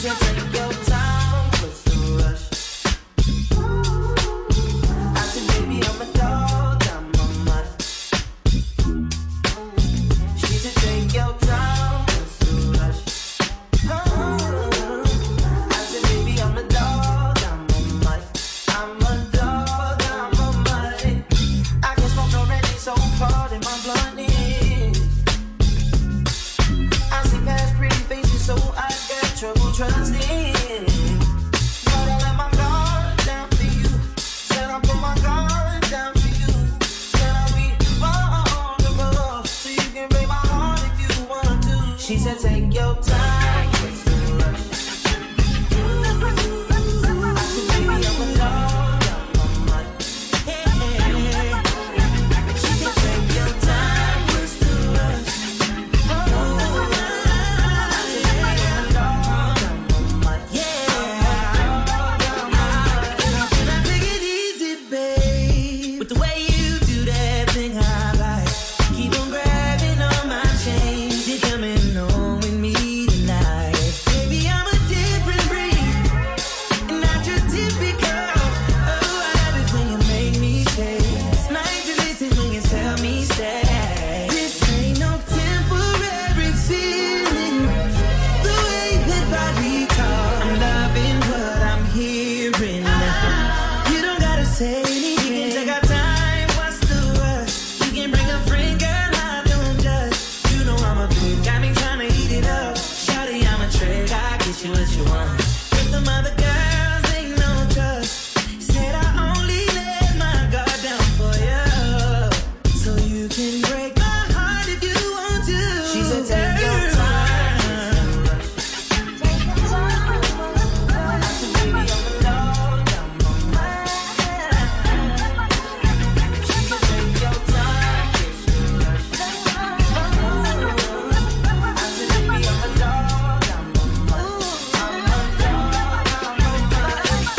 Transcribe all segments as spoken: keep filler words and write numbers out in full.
said take your time, what's the rush? I said baby I'm a dog, I'm a mutt. She said take your time, what's the rush? Oh. I said baby I'm a dog, I'm a mutt. I'm a dog, I'm a mutt. I can smoke already, so pardon my bluntness. I see past pretty faces, so I got trouble trusting. But I let my guard down for you. Said I put my guard down for you. Said I'll be vulnerable, so you can break my heart if you want to. She said take your time, what's the rush? I said baby I'm a dog, I'm a mutt. She said take your time, what's the rush? Oh. I said baby I'm a dog, I'm a mutt. Yeah. Can I take it easy, babe? With the way you do that thing I like. Keep on grabbing on my chains. You're coming home with me tonight. Baby, I'm a different breed, and not your typical. Oh, I love it when you make me chase. Night to listen when you tell me stay. This ain't no temporary feeling. The way that body talk, I'm loving what I'm hearing. You don't gotta say anything. Take our time, what's the rush? You can bring a friend, girl, I don't judge. You know I'm a pig, got me trying to eat it up. Shawty, I'm a trick, I get you what you want. With them other girls, they no trust. Said I only let my guard down for you, so you can break my heart if you want to. She said take your time. Take your time. I said baby I'm a dog, I'm a mutt. She said take your time, what's the rush? I said baby I'm a dog, I'm a mutt. I'm a dog, I'm a mutt.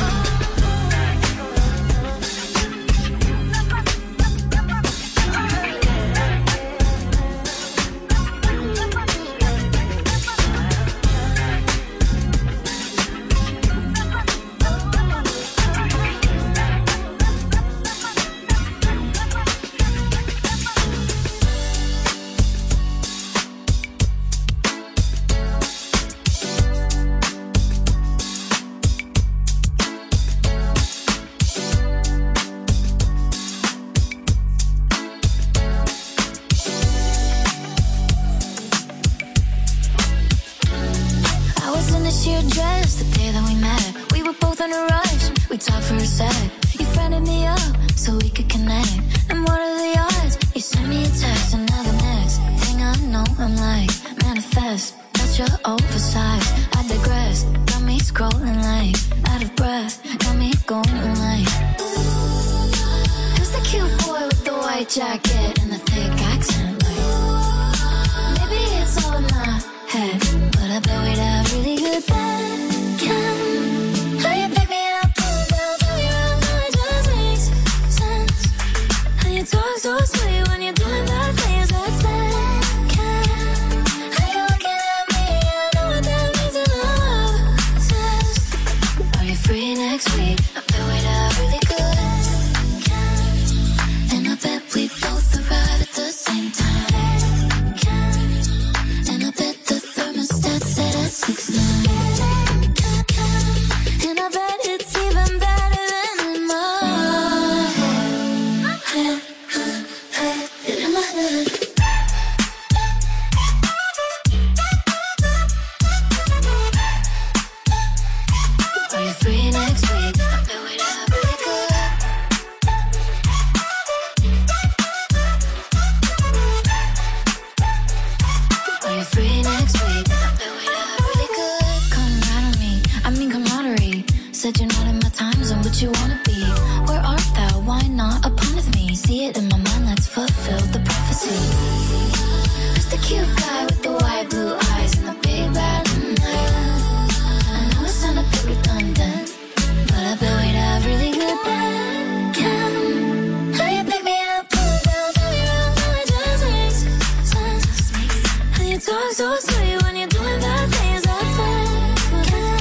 I was in a sheer dress the day that we met. We were both in a rush. We talked for a sec. You friended me up so we could connect. And what are the odds? You sent me a text, and now the next thing I know, I'm like, manifest. But you're oversized. I digress. Got me scrolling like out of breath. Got me going like, who's the cute boy with the white jacket and the thick accent? Like, maybe it's all in my head, but I bet we'd have really good bacon. How you pick me up, pull down, turn me around, now it just makes sense. How you talk so sweet when you're doing bad things, that's bacon. How you looking at me, I know what that means in love says. Are you free next week? I bet we'd have really good bacon. And I bet we both arrive at the same time. And I bet the thermostat set at six nine. And I bet it's even better than in my head. In my head. Are you free next week? I bet we'd have really good. Are you free next week? I bet we'd have really good. Come right on me, I mean camaraderie. Said you're not in my time zone, but you wanna be. Where art thou? Why not a part of me? See it in my mind, let's fulfill the prophecy. Who's the cute guy with the white blue eyes and the big bad night? I know it sounded a bit redundant, but I bet we'd have really good bacon. How you pick me up, pull down, turn me around, now it just makes sense. How you talk so sweet when you're doing bad things, that's bacon.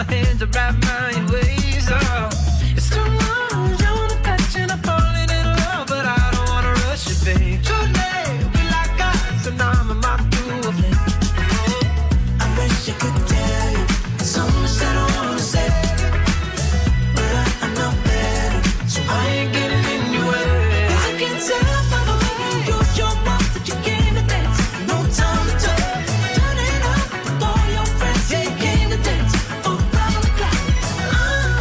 my hands around my waist. Oh, it's too long, you wanna touch and I'm falling in love, but I don't wanna rush it, babe. Too late, we like us, and I'm a moth to a flame. I wish I could tell you so much that I wanna say, but I, I know better, so I ain't getting in your way. I can tell by the way you use your mouth that you came to dance. No time to talk, turn it up with all your friends. Yeah, you came to dance around the clock. Uh,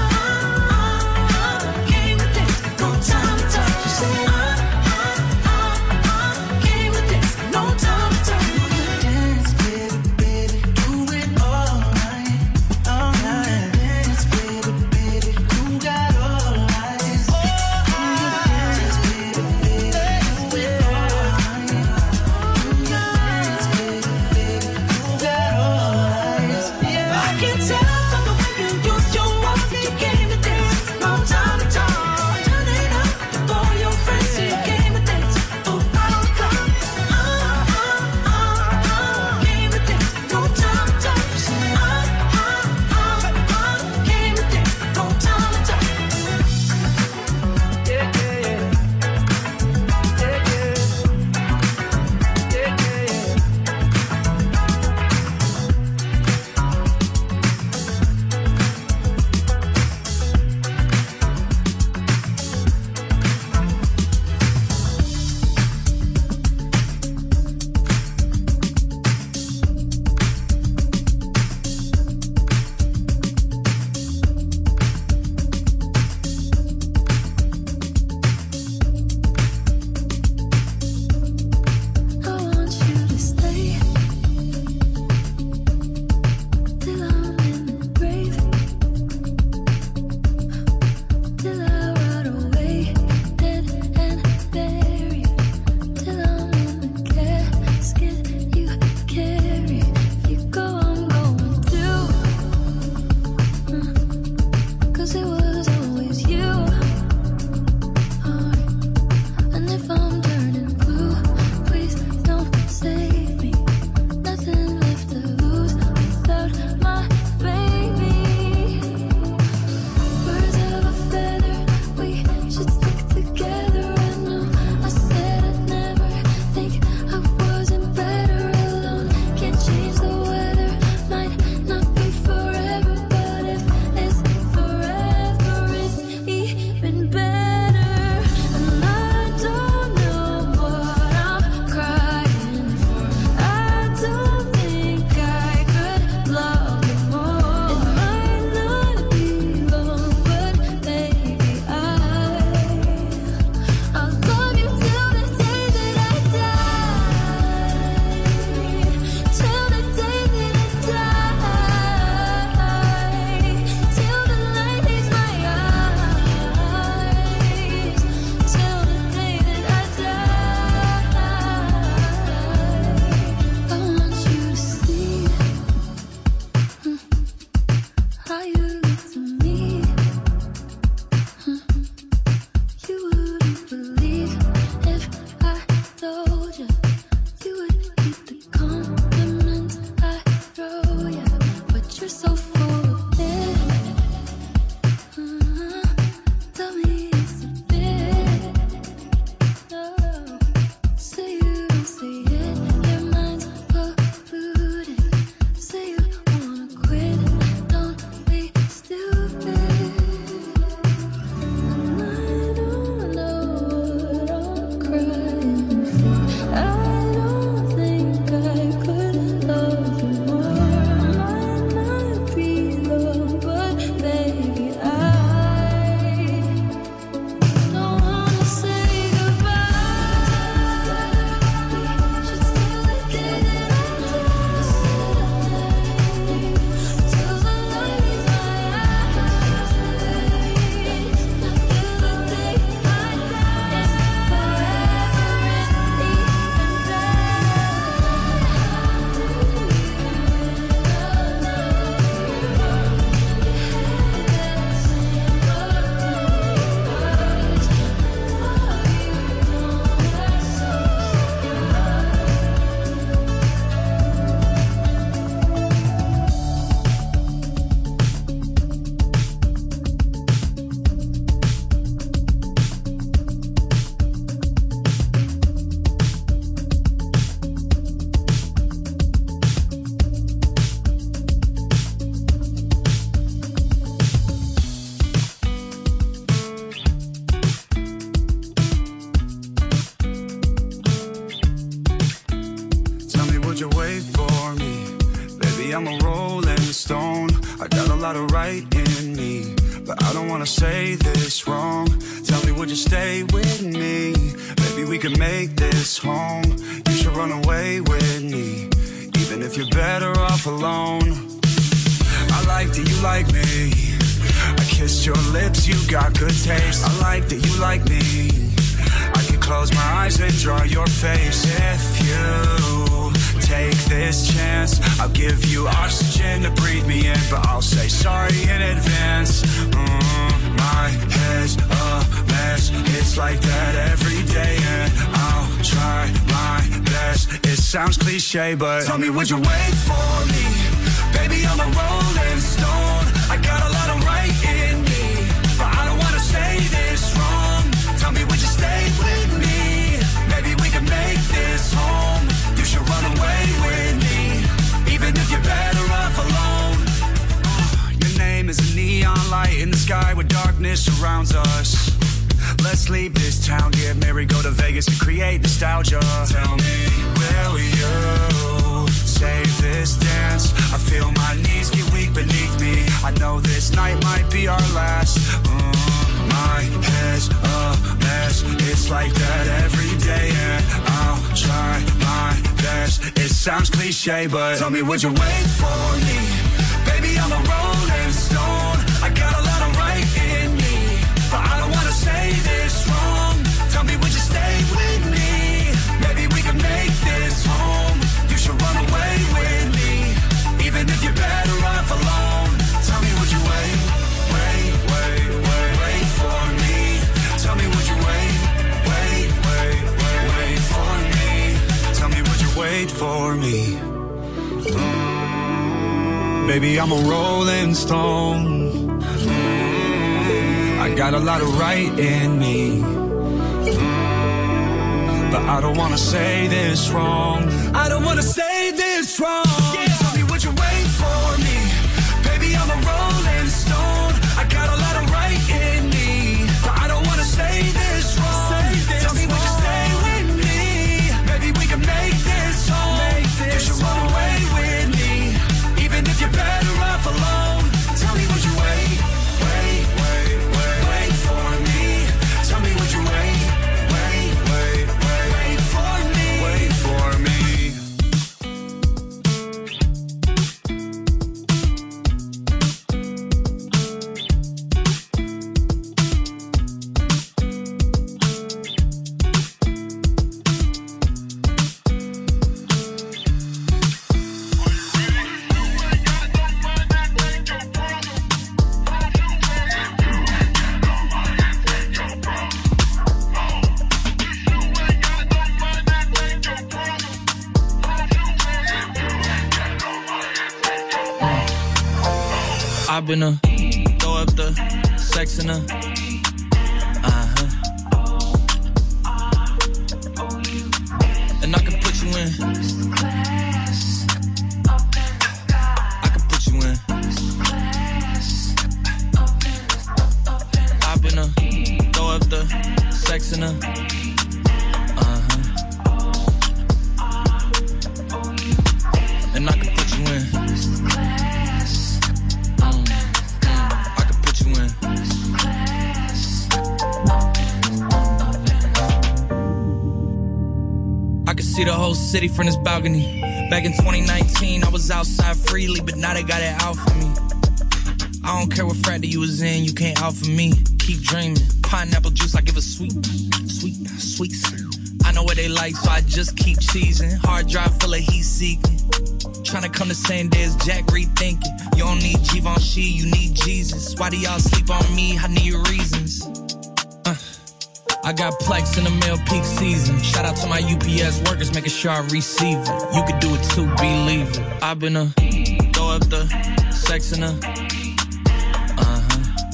I got a lot of right in me, but I don't wanna say this wrong. Tell me, would you stay with me? Maybe we could make this home. You should run away with me, even if you're better off alone. I like that you like me. I kissed your lips, you got good taste. I like that you like me. I could close my eyes and draw your face. If you take this chance, I'll give you oxygen to breathe me in, but I'll say sorry in advance. Mm, my head's a mess. It's like that every day, and I'll try my best. It sounds cliche, but tell me, would you wait for me? Baby, I'm a rolling stone. I got a lot of right in me, but I don't wanna say this wrong. Tell me, would you stay with me? Maybe we can make this home. You should run away with me, even if you're better off alone. Your name is a neon light in the sky where darkness surrounds us. Let's leave this town, get married, go to Vegas to create nostalgia. Tell me, will you save this dance? I feel my knees get weak beneath me. I know this night might be our last. Mm, my head's a mess. It's like that every day, and I'll try my best. It sounds cliche, but tell me, would you wait for me? Baby, I'm a rolling stone. I got a lot of right in me, but I don't wanna say this wrong. Tell me, would you stay with me? Maybe we can make this home. You should run away with me, even if you're better off alone. Tell me, would you wait, wait, wait, wait, wait for me? Tell me, would you wait, wait, wait, wait, wait for me? Tell me, would you wait for me? Mm, baby, I'm a rolling stone. Mm, I got a lot of right in me, mm, but I don't wanna say this wrong. I don't wanna say this wrong. Yeah. Tell me, would you wait for me? Baby, I'm a rolling stone. I got a lot of right in me, but I don't wanna say this wrong. Say this Tell me, wrong. Would you stay with me? Maybe we can make this home. Make this you should run away with me, even if you're better off alone. Tell me, would you wait, wait, wait, wait, wait for me? Tell me, would you wait, wait, wait, wait, wait for me? Wait for me. I've been a throw up the sex in a uh-huh. And I can put you in. I can put you in. I've been a throw up the sex in a uh-huh. And I can put you in. See the whole city from this balcony. Back in twenty nineteen, I was outside freely, but now they got it out for me. I don't care what frat you was in, you can't out for me. Keep dreaming. Pineapple juice, I give a sweet, sweet, sweet. I know what they like, so I just keep cheesing. Hard drive full of heat seeking. Trying to come the same day as Jack rethinking. You don't need Givenchy, you need Jesus. Why do y'all sleep on me? I need reasons. Uh. I got Plex in the mail peak season. Shout out to my U P S workers, making sure I receive it. You could do it too, believe it. I've been a throw up the sex in a uh-huh.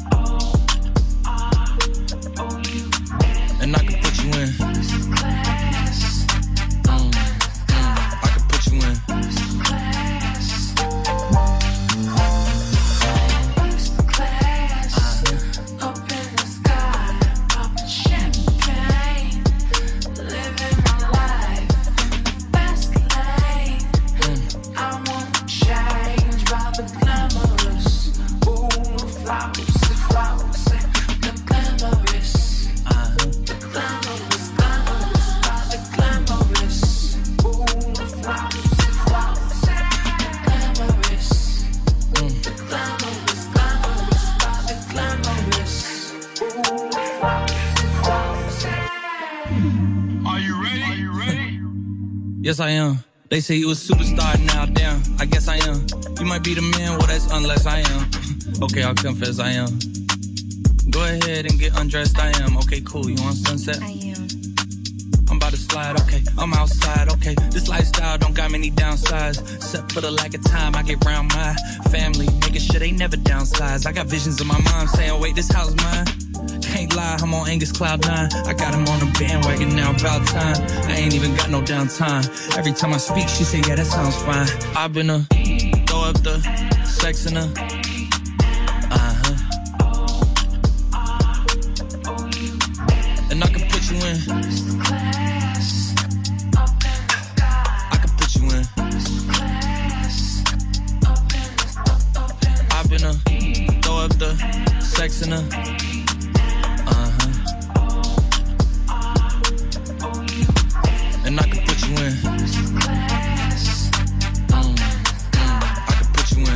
And I can put you in. Mm, mm, I can put you in. Glamorous. Yes, I am. They say you a superstar now, damn, I guess I am. You might be the man, well, that's unless I am. Okay, I'll confess I am. Go ahead and get undressed, I am. Okay, cool, you want sunset? I am. I'm about to slide, okay, I'm outside, okay. This lifestyle don't got many downsides. Except for the lack of time I get around my family, making sure they never downsize. I got visions in my mind saying, wait, this house mine. Can't lie, I'm on Angus Cloud nine. I got him on the bandwagon now, about time. I ain't even got no downtime. Every time I speak, she say, yeah, that sounds fine. I've been a throw up the sex in her. Uh-huh. And I can put you in. I can put you in. I've been a throw up the sex in her. And I can put you in. Mm, mm, I can put you in.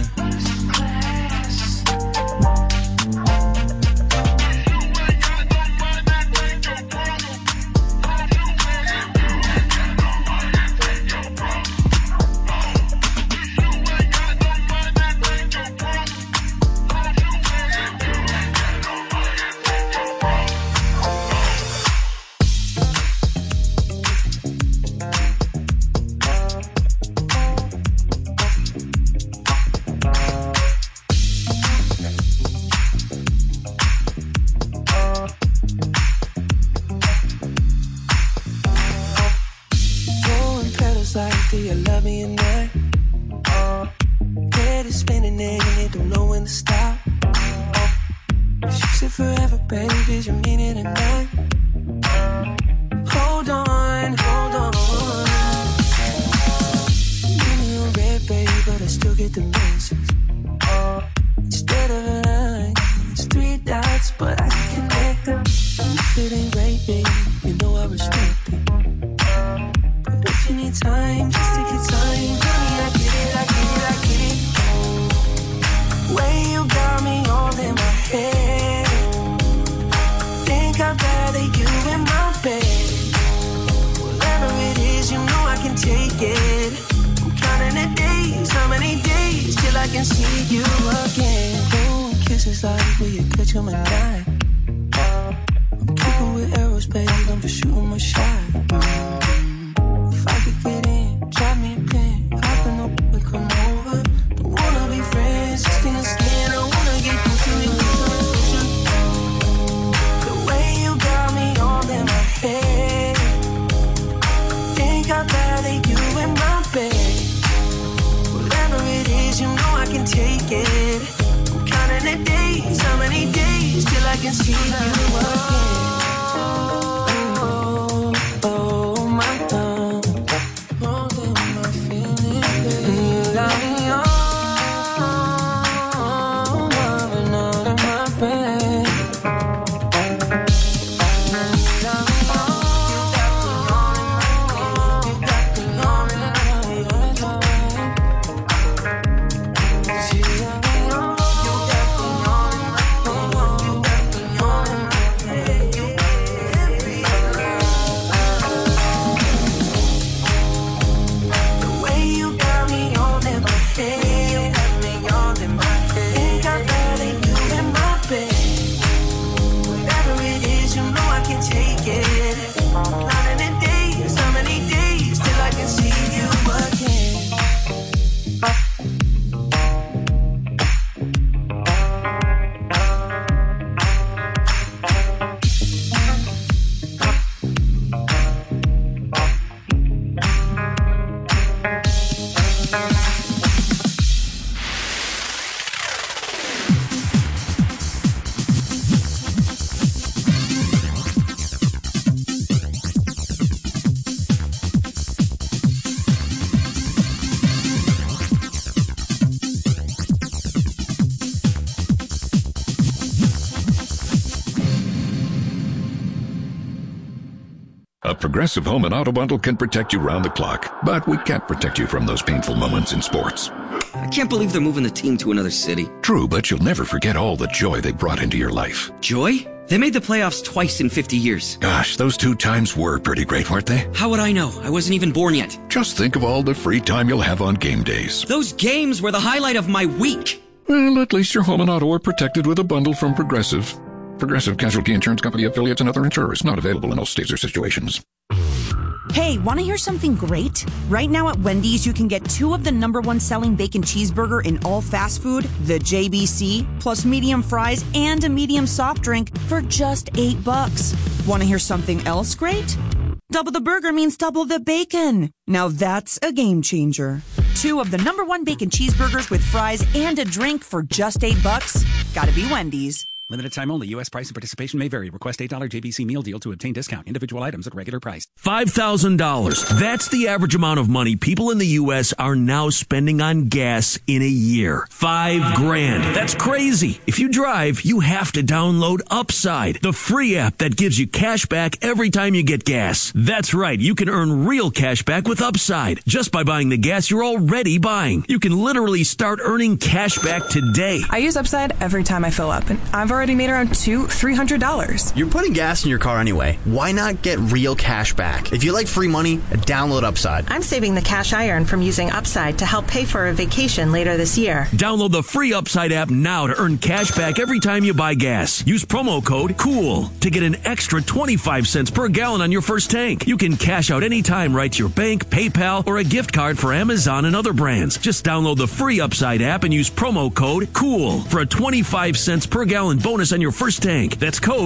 Progressive Home and Auto Bundle can protect you round the clock, but we can't protect you from those painful moments in sports. I can't believe they're moving the team to another city. True, but you'll never forget all the joy they brought into your life. Joy? They made the playoffs twice in fifty years. Gosh, those two times were pretty great, weren't they? How would I know? I wasn't even born yet. Just think of all the free time you'll have on game days. Those games were the highlight of my week. Well, at least your home and auto are protected with a bundle from Progressive. Progressive Casualty Insurance Company affiliates and other insurers. Not available in all states or situations. Hey, want to hear something great? Right now at Wendy's, you can get two of the number one selling bacon cheeseburger in all fast food, the J B C, plus medium fries and a medium soft drink for just eight bucks. Want to hear something else great? Double the burger means double the bacon. Now that's a game changer. Two of the number one bacon cheeseburgers with fries and a drink for just eight bucks. Gotta be Wendy's. Limited time only. U S price and participation may vary. Request eight dollars J B C meal deal to obtain discount. Individual items at regular price. five thousand dollars. That's the average amount of money people in the U S are now spending on gas in a year. Five grand. That's crazy. If you drive, you have to download Upside, the free app that gives you cash back every time you get gas. That's right. You can earn real cash back with Upside just by buying the gas you're already buying. You can literally start earning cash back today. I use Upside every time I fill up, and I've already made around two, three hundred dollars. You're putting gas in your car anyway. Why not get real cash back? If you like free money, download Upside. I'm saving the cash I earn from using Upside to help pay for a vacation later this year. Download the free Upside app now to earn cash back every time you buy gas. Use promo code COOL to get an extra twenty-five cents per gallon on your first tank. You can cash out anytime right to your bank, PayPal, or a gift card for Amazon and other brands. Just download the free Upside app and use promo code COOL for a twenty-five cents per gallon bonus on your first tank. That's code